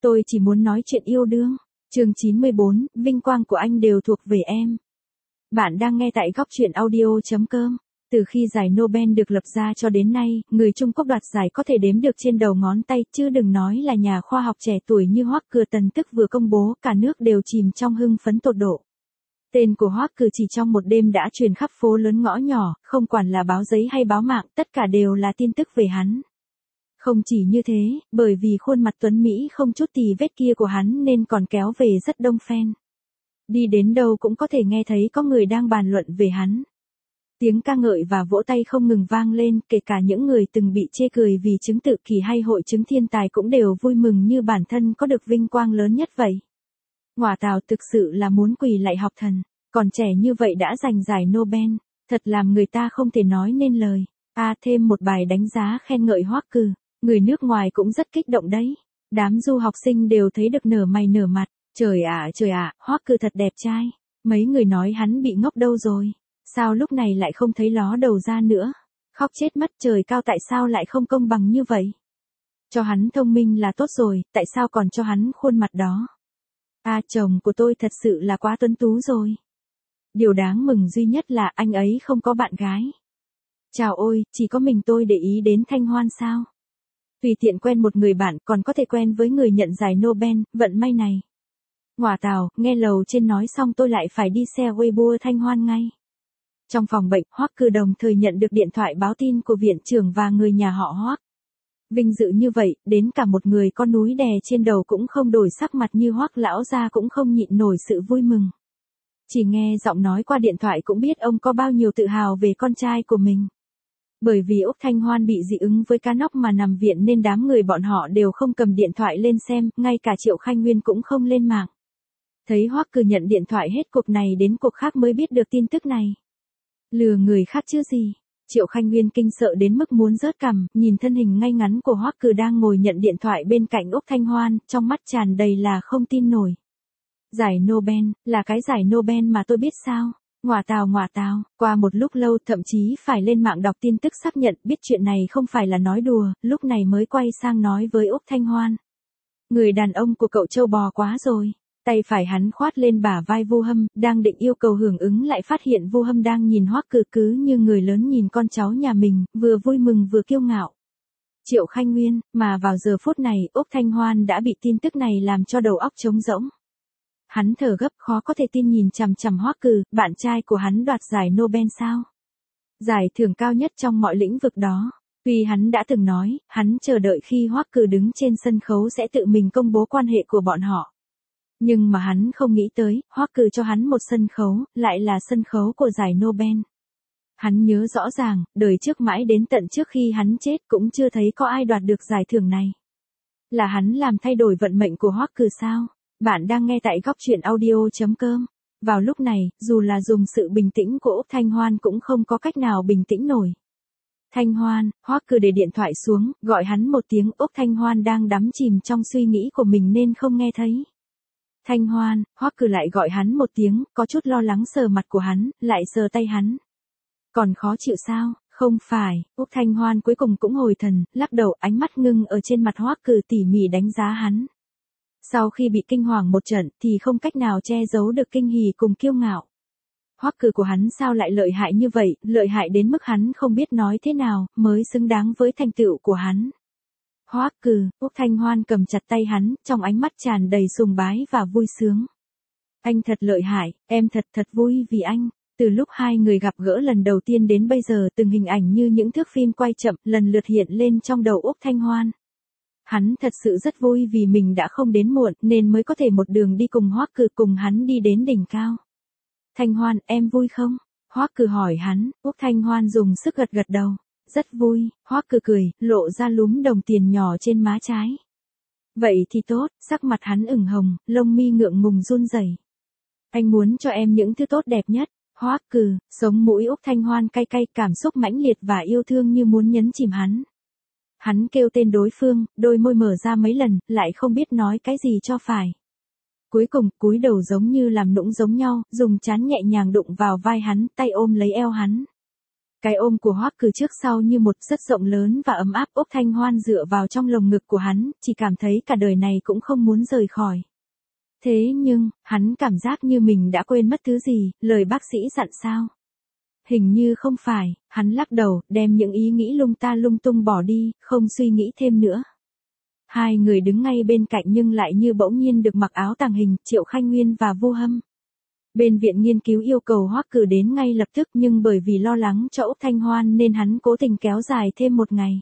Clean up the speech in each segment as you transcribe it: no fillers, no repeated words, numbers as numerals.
Tôi chỉ muốn nói chuyện yêu đương. Chương 94, vinh quang của anh đều thuộc về em. Bạn đang nghe tại góc truyện audio.com. Từ khi giải Nobel được lập ra cho đến nay, người Trung Quốc đoạt giải có thể đếm được trên đầu ngón tay, chứ đừng nói là nhà khoa học trẻ tuổi như Hoắc Cửa Tần Tức vừa công bố, cả nước đều chìm trong hưng phấn tột độ. Tên của Hoắc Cửa chỉ trong một đêm đã truyền khắp phố lớn ngõ nhỏ, không quản là báo giấy hay báo mạng, tất cả đều là tin tức về hắn. Không chỉ như thế, bởi vì khuôn mặt tuấn Mỹ không chút tì vết kia của hắn nên còn kéo về rất đông fan. Đi đến đâu cũng có thể nghe thấy có người đang bàn luận về hắn. Tiếng ca ngợi và vỗ tay không ngừng vang lên, kể cả những người từng bị chê cười vì chứng tự kỷ hay hội chứng thiên tài cũng đều vui mừng như bản thân có được vinh quang lớn nhất vậy. Ngoả Tào thực sự là muốn quỳ lạy học thần, còn trẻ như vậy đã giành giải Nobel, thật làm người ta không thể nói nên lời. Thêm một bài đánh giá khen ngợi Hoắc Cửa. Người nước ngoài cũng rất kích động đấy. Đám du học sinh đều thấy được nở mày nở mặt. Trời ạ, Hoắc Cửa thật đẹp trai. Mấy người nói hắn bị ngốc đâu rồi. Sao lúc này lại không thấy ló đầu ra nữa. Khóc chết mất, trời cao, tại sao lại không công bằng như vậy. Cho hắn thông minh là tốt rồi, tại sao còn cho hắn khuôn mặt đó. Chồng của tôi thật sự là quá tuấn tú rồi. Điều đáng mừng duy nhất là anh ấy không có bạn gái. Chào ôi, chỉ có mình tôi để ý đến Thanh Hoan sao. Tùy tiện quen một người bạn còn có thể quen với người nhận giải Nobel, vận may này. Ngoả Tào, nghe lầu trên nói xong tôi lại phải đi xe Weibo Thanh Hoan ngay. Trong phòng bệnh, Hoắc Cửa đồng thời nhận được điện thoại báo tin của viện trưởng và người nhà họ Hoắc. Vinh dự như vậy, đến cả một người con núi đè trên đầu cũng không đổi sắc mặt như Hoắc lão gia cũng không nhịn nổi sự vui mừng. Chỉ nghe giọng nói qua điện thoại cũng biết ông có bao nhiêu tự hào về con trai của mình. Bởi vì Úc Thanh Hoan bị dị ứng với cá nóc mà nằm viện nên đám người bọn họ đều không cầm điện thoại lên xem, ngay cả Triệu Khanh Nguyên cũng không lên mạng. Thấy Hoắc Cửa nhận điện thoại hết cuộc này đến cuộc khác mới biết được tin tức này. Lừa người khác chứ gì. Triệu Khanh Nguyên kinh sợ đến mức muốn rớt cằm, nhìn thân hình ngay ngắn của Hoắc Cửa đang ngồi nhận điện thoại bên cạnh Úc Thanh Hoan, trong mắt tràn đầy là không tin nổi. Giải Nobel, là cái giải Nobel mà tôi biết sao. Ngoả Tào, qua một lúc lâu thậm chí phải lên mạng đọc tin tức xác nhận biết chuyện này không phải là nói đùa, lúc này mới quay sang nói với Úc Thanh Hoan. Người đàn ông của cậu trâu bò quá rồi. Tay phải hắn khoát lên bả vai Vu Hâm, đang định yêu cầu hưởng ứng lại phát hiện Vu Hâm đang nhìn Hoắc Cửa cứ như người lớn nhìn con cháu nhà mình, vừa vui mừng vừa kiêu ngạo. Triệu Khanh Nguyên, mà vào giờ phút này Úc Thanh Hoan đã bị tin tức này làm cho đầu óc trống rỗng. Hắn thở gấp khó có thể tin nhìn chằm chằm Hoắc Cửa, bạn trai của hắn đoạt giải Nobel sao? Giải thưởng cao nhất trong mọi lĩnh vực đó. Tuy hắn đã từng nói, hắn chờ đợi khi Hoắc Cửa đứng trên sân khấu sẽ tự mình công bố quan hệ của bọn họ. Nhưng mà hắn không nghĩ tới, Hoắc Cửa cho hắn một sân khấu, lại là sân khấu của giải Nobel. Hắn nhớ rõ ràng, đời trước mãi đến tận trước khi hắn chết cũng chưa thấy có ai đoạt được giải thưởng này. Là hắn làm thay đổi vận mệnh của Hoắc Cửa sao? Bạn đang nghe tại góc truyện audio.com. Vào lúc này, dù là dùng sự bình tĩnh của Úc Thanh Hoan cũng không có cách nào bình tĩnh nổi. Thanh Hoan, Hoắc Cửa để điện thoại xuống, gọi hắn một tiếng. Úc Thanh Hoan đang đắm chìm trong suy nghĩ của mình nên không nghe thấy. Thanh Hoan, Hoắc Cửa lại gọi hắn một tiếng, có chút lo lắng sờ mặt của hắn, lại sờ tay hắn. Còn khó chịu sao? Không phải. Úc Thanh Hoan cuối cùng cũng hồi thần, lắc đầu, ánh mắt ngưng ở trên mặt Hoắc Cửa tỉ mỉ đánh giá hắn. Sau khi bị kinh hoàng một trận thì không cách nào che giấu được kinh hỉ cùng kiêu ngạo. Hoắc Cửa của hắn sao lại lợi hại như vậy, lợi hại đến mức hắn không biết nói thế nào mới xứng đáng với thành tựu của hắn. Hoắc Cửa, Úc Thanh Hoan cầm chặt tay hắn, trong ánh mắt tràn đầy sùng bái và vui sướng. Anh thật lợi hại, em thật vui vì anh. Từ lúc hai người gặp gỡ lần đầu tiên đến bây giờ từng hình ảnh như những thước phim quay chậm lần lượt hiện lên trong đầu Úc Thanh Hoan. Hắn thật sự rất vui vì mình đã không đến muộn nên mới có thể một đường đi cùng Hoắc Cửa cùng hắn đi đến đỉnh cao. Thanh Hoan, em vui không? Hoắc Cửa hỏi hắn, Úc Thanh Hoan dùng sức gật gật đầu. Rất vui, Hoắc Cửa cười, lộ ra lúm đồng tiền nhỏ trên má trái. Vậy thì tốt, sắc mặt hắn ửng hồng, lông mi ngượng ngùng run rẩy. Anh muốn cho em những thứ tốt đẹp nhất. Hoắc Cửa, sống mũi Úc Thanh Hoan cay cay, cảm xúc mãnh liệt và yêu thương như muốn nhấn chìm hắn. Hắn kêu tên đối phương, đôi môi mở ra mấy lần, lại không biết nói cái gì cho phải. Cuối cùng, cúi đầu giống như làm nũng giống nhau, dùng trán nhẹ nhàng đụng vào vai hắn, tay ôm lấy eo hắn. Cái ôm của Hoắc Cử trước sau như một rất rộng lớn và ấm áp. Úc Thanh Hoan dựa vào trong lồng ngực của hắn, chỉ cảm thấy cả đời này cũng không muốn rời khỏi. Thế nhưng, hắn cảm giác như mình đã quên mất thứ gì, lời bác sĩ dặn sao? Hình như không phải, hắn lắc đầu, đem những ý nghĩ lung ta lung tung bỏ đi, không suy nghĩ thêm nữa. Hai người đứng ngay bên cạnh nhưng lại như bỗng nhiên được mặc áo tàng hình, Triệu Khanh Nguyên và Vu Hâm. Bên viện nghiên cứu yêu cầu Hoắc Cử đến ngay lập tức nhưng bởi vì lo lắng cho Úc Thanh Hoan nên hắn cố tình kéo dài thêm một ngày.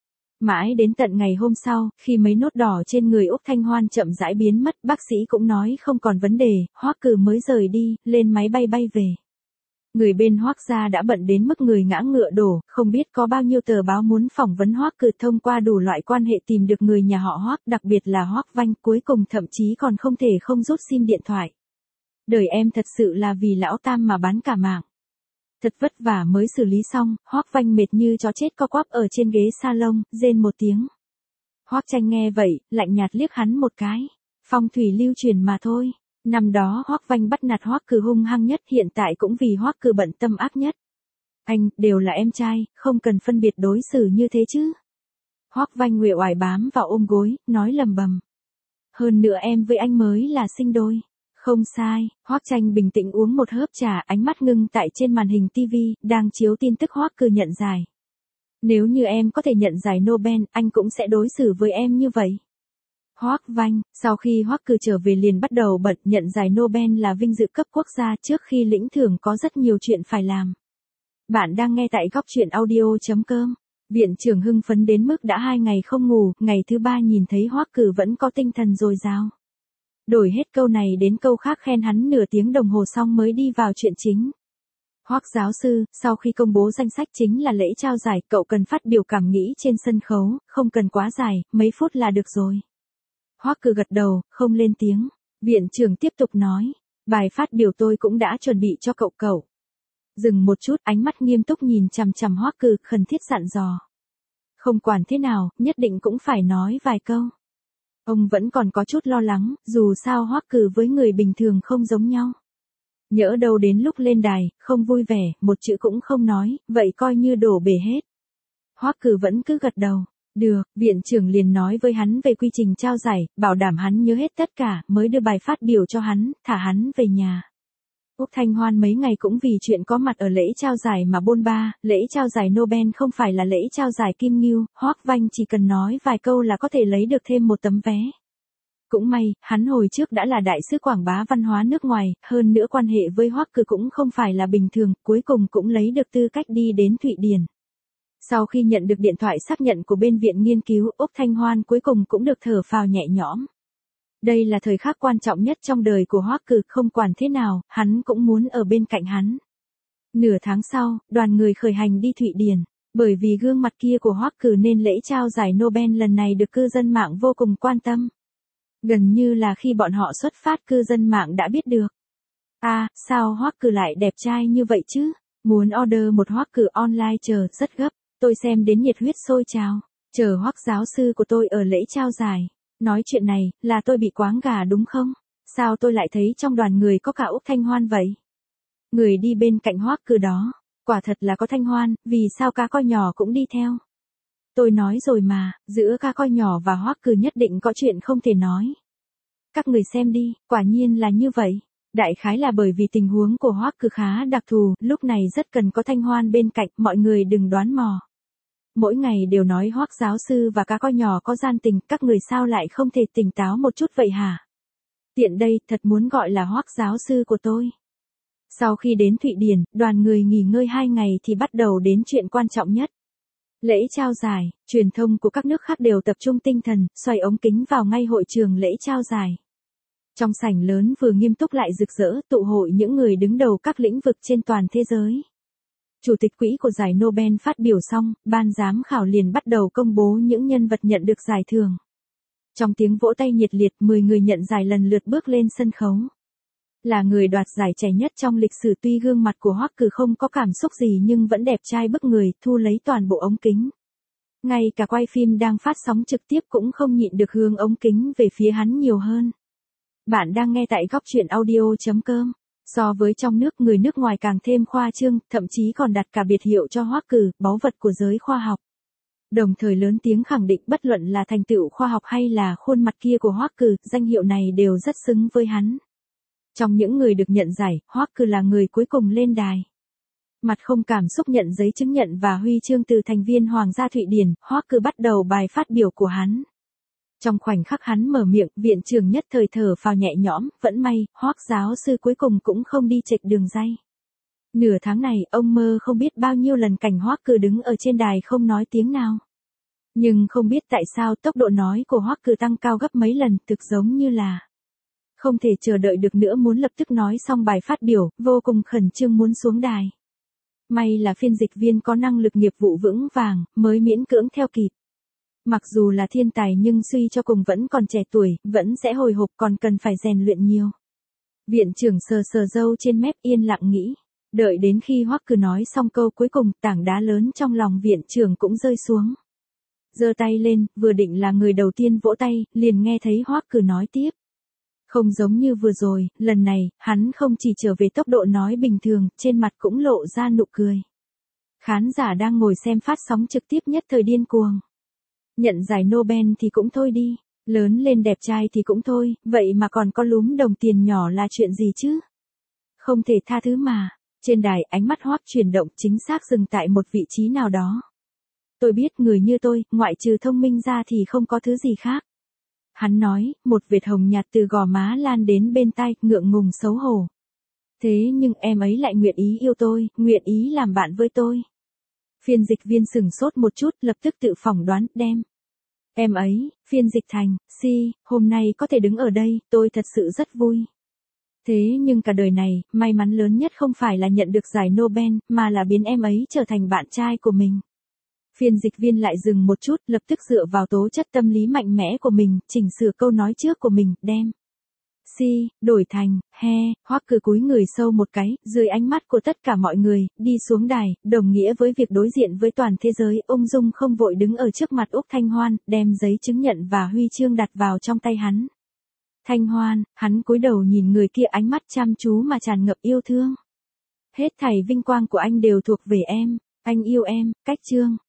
Mãi đến tận ngày hôm sau, khi mấy nốt đỏ trên người Úc Thanh Hoan chậm rãi biến mất, bác sĩ cũng nói không còn vấn đề, Hoắc Cử mới rời đi, lên máy bay bay về. Người bên Hoắc gia đã bận đến mức người ngã ngựa đổ, không biết có bao nhiêu tờ báo muốn phỏng vấn Hoắc Cử thông qua đủ loại quan hệ tìm được người nhà họ Hoắc, đặc biệt là Hoắc Vanh, cuối cùng thậm chí còn không thể không rút sim điện thoại. Đời em thật sự là vì lão Tam mà bán cả mạng. Thật vất vả mới xử lý xong, Hoắc Vanh mệt như chó chết co quắp ở trên ghế salon, rên một tiếng. Hoắc Tranh nghe vậy, lạnh nhạt liếc hắn một cái. Phong thủy lưu truyền mà thôi. Năm đó Hoắc Vanh bắt nạt Hoắc Cử hung hăng nhất, hiện tại cũng vì Hoắc Cử bận tâm ác nhất. Anh, đều là em trai, không cần phân biệt đối xử như thế chứ. Hoắc Vanh uể oải bám vào ôm gối, nói lầm bầm. Hơn nữa em với anh mới là sinh đôi. Không sai, Hoắc Tranh bình tĩnh uống một hớp trà, ánh mắt ngưng tại trên màn hình TV, đang chiếu tin tức Hoắc Cử nhận giải. Nếu như em có thể nhận giải Nobel, anh cũng sẽ đối xử với em như vậy. Hoắc Vanh, sau khi Hoắc Cử trở về liền bắt đầu bận, nhận giải Nobel là vinh dự cấp quốc gia, trước khi lĩnh thưởng có rất nhiều chuyện phải làm. Bạn đang nghe tại góc truyện audio.com. Viện trưởng hưng phấn đến mức đã 2 ngày không ngủ, ngày thứ 3 nhìn thấy Hoắc Cử vẫn có tinh thần dồi dào. Đổi hết câu này đến câu khác khen hắn nửa tiếng đồng hồ xong mới đi vào chuyện chính. Hoắc giáo sư, sau khi công bố danh sách chính là lễ trao giải, cậu cần phát biểu cảm nghĩ trên sân khấu, không cần quá dài, mấy phút là được rồi. Hoắc Cử gật đầu, không lên tiếng. Viện trưởng tiếp tục nói, bài phát biểu tôi cũng đã chuẩn bị cho cậu. Dừng một chút, ánh mắt nghiêm túc nhìn chằm chằm Hoắc Cử, khẩn thiết dặn dò. Không quản thế nào, nhất định cũng phải nói vài câu. Ông vẫn còn có chút lo lắng, dù sao Hoắc Cử với người bình thường không giống nhau. Nhỡ đâu đến lúc lên đài, không vui vẻ, một chữ cũng không nói, vậy coi như đổ bể hết. Hoắc Cử vẫn cứ gật đầu. Được, viện trưởng liền nói với hắn về quy trình trao giải, bảo đảm hắn nhớ hết tất cả, mới đưa bài phát biểu cho hắn, thả hắn về nhà. Úc Thanh Hoan mấy ngày cũng vì chuyện có mặt ở lễ trao giải mà bôn ba, lễ trao giải Nobel không phải là lễ trao giải Kim Ngưu, Hoắc Vanh chỉ cần nói vài câu là có thể lấy được thêm một tấm vé. Cũng may, hắn hồi trước đã là đại sứ quảng bá văn hóa nước ngoài, hơn nữa quan hệ với Hoắc Cử cũng không phải là bình thường, cuối cùng cũng lấy được tư cách đi đến Thụy Điển. Sau khi nhận được điện thoại xác nhận của bên viện nghiên cứu, Úc Thanh Hoan cuối cùng cũng được thở phào nhẹ nhõm. Đây là thời khắc quan trọng nhất trong đời của Hoắc Cử, không quản thế nào, hắn cũng muốn ở bên cạnh hắn. Nửa tháng sau, đoàn người khởi hành đi Thụy Điển. Bởi vì gương mặt kia của Hoắc Cử nên lễ trao giải Nobel lần này được cư dân mạng vô cùng quan tâm. Gần như là khi bọn họ xuất phát cư dân mạng đã biết được. Sao Hoắc Cử lại đẹp trai như vậy chứ? Muốn order một Hoắc Cử online chờ, rất gấp. Tôi xem đến nhiệt huyết sôi trào. Chờ Hoắc giáo sư của tôi ở lễ trao giải. Nói chuyện này, là tôi bị quáng gà đúng không? Sao tôi lại thấy trong đoàn người có cả Úc Thanh Hoan vậy? Người đi bên cạnh Hoắc Cử đó, quả thật là có Thanh Hoan, vì sao cá coi nhỏ cũng đi theo? Tôi nói rồi mà, giữa cá coi nhỏ và Hoắc Cử nhất định có chuyện không thể nói. Các người xem đi, quả nhiên là như vậy. Đại khái là bởi vì tình huống của Hoắc Cử khá đặc thù, lúc này rất cần có Thanh Hoan bên cạnh, mọi người đừng đoán mò. Mỗi ngày đều nói Hoắc giáo sư và cá coi nhỏ có gian tình, các người sao lại không thể tỉnh táo một chút vậy hả? Tiện đây, thật muốn gọi là Hoắc giáo sư của tôi. Sau khi đến Thụy Điển, đoàn người nghỉ ngơi 2 ngày thì bắt đầu đến chuyện quan trọng nhất. Lễ trao giải, truyền thông của các nước khác đều tập trung tinh thần, xoay ống kính vào ngay hội trường lễ trao giải. Trong sảnh lớn vừa nghiêm túc lại rực rỡ, tụ hội những người đứng đầu các lĩnh vực trên toàn thế giới. Chủ tịch quỹ của giải Nobel phát biểu xong, ban giám khảo liền bắt đầu công bố những nhân vật nhận được giải thưởng. Trong tiếng vỗ tay nhiệt liệt, 10 người nhận giải lần lượt bước lên sân khấu. Là người đoạt giải trẻ nhất trong lịch sử, tuy gương mặt của Hoắc Cử không có cảm xúc gì nhưng vẫn đẹp trai bức người, thu lấy toàn bộ ống kính. Ngay cả quay phim đang phát sóng trực tiếp cũng không nhịn được hướng ống kính về phía hắn nhiều hơn. Bạn đang nghe tại góc truyện audio.com. So với trong nước, người nước ngoài càng thêm khoa trương, thậm chí còn đặt cả biệt hiệu cho Hoắc Cử, báu vật của giới khoa học. Đồng thời lớn tiếng khẳng định bất luận là thành tựu khoa học hay là khuôn mặt kia của Hoắc Cử, danh hiệu này đều rất xứng với hắn. Trong những người được nhận giải, Hoắc Cử là người cuối cùng lên đài. Mặt không cảm xúc nhận giấy chứng nhận và huy chương từ thành viên Hoàng gia Thụy Điển, Hoắc Cử bắt đầu bài phát biểu của hắn. Trong khoảnh khắc hắn mở miệng, viện trưởng nhất thời thở phào nhẹ nhõm, vẫn may, Hoắc giáo sư cuối cùng cũng không đi chệch đường ray. Nửa tháng này, ông mơ không biết bao nhiêu lần cảnh Hoắc Cử đứng ở trên đài không nói tiếng nào. Nhưng không biết tại sao tốc độ nói của Hoắc Cử tăng cao gấp mấy lần, thực giống như là không thể chờ đợi được nữa, muốn lập tức nói xong bài phát biểu, vô cùng khẩn trương muốn xuống đài. May là phiên dịch viên có năng lực nghiệp vụ vững vàng, mới miễn cưỡng theo kịp. Mặc dù là thiên tài nhưng suy cho cùng vẫn còn trẻ tuổi, vẫn sẽ hồi hộp, còn cần phải rèn luyện nhiều. Viện trưởng sờ sờ râu trên mép yên lặng nghĩ. Đợi đến khi Hoắc Cử nói xong câu cuối cùng, tảng đá lớn trong lòng viện trưởng cũng rơi xuống. Giơ tay lên, vừa định là người đầu tiên vỗ tay, liền nghe thấy Hoắc Cử nói tiếp. Không giống như vừa rồi, lần này, hắn không chỉ trở về tốc độ nói bình thường, trên mặt cũng lộ ra nụ cười. Khán giả đang ngồi xem phát sóng trực tiếp nhất thời điên cuồng. Nhận giải Nobel thì cũng thôi đi, lớn lên đẹp trai thì cũng thôi, vậy mà còn có lúm đồng tiền nhỏ là chuyện gì chứ? Không thể tha thứ mà. Trên đài, ánh mắt Hoắc chuyển động, chính xác dừng tại một vị trí nào đó. Tôi biết người như tôi, ngoại trừ thông minh ra thì không có thứ gì khác. Hắn nói, một vệt hồng nhạt từ gò má lan đến bên tai, ngượng ngùng xấu hổ. Thế nhưng em ấy lại nguyện ý yêu tôi, nguyện ý làm bạn với tôi. Phiên dịch viên sửng sốt một chút, lập tức tự phỏng đoán, đem. Em ấy, phiên dịch thành, hôm nay có thể đứng ở đây, tôi thật sự rất vui. Thế nhưng cả đời này, may mắn lớn nhất không phải là nhận được giải Nobel, mà là biến em ấy trở thành bạn trai của mình. Phiên dịch viên lại dừng một chút, lập tức dựa vào tố chất tâm lý mạnh mẽ của mình, chỉnh sửa câu nói trước của mình, đem. Đổi thành, Hoắc Cử cúi người sâu một cái, dưới ánh mắt của tất cả mọi người, đi xuống đài, đồng nghĩa với việc đối diện với toàn thế giới, ung dung không vội đứng ở trước mặt Úc Thanh Hoan, đem giấy chứng nhận và huy chương đặt vào trong tay hắn. Thanh Hoan, hắn cúi đầu nhìn người kia, ánh mắt chăm chú mà tràn ngập yêu thương. Hết thảy vinh quang của anh đều thuộc về em, anh yêu em, cách chương.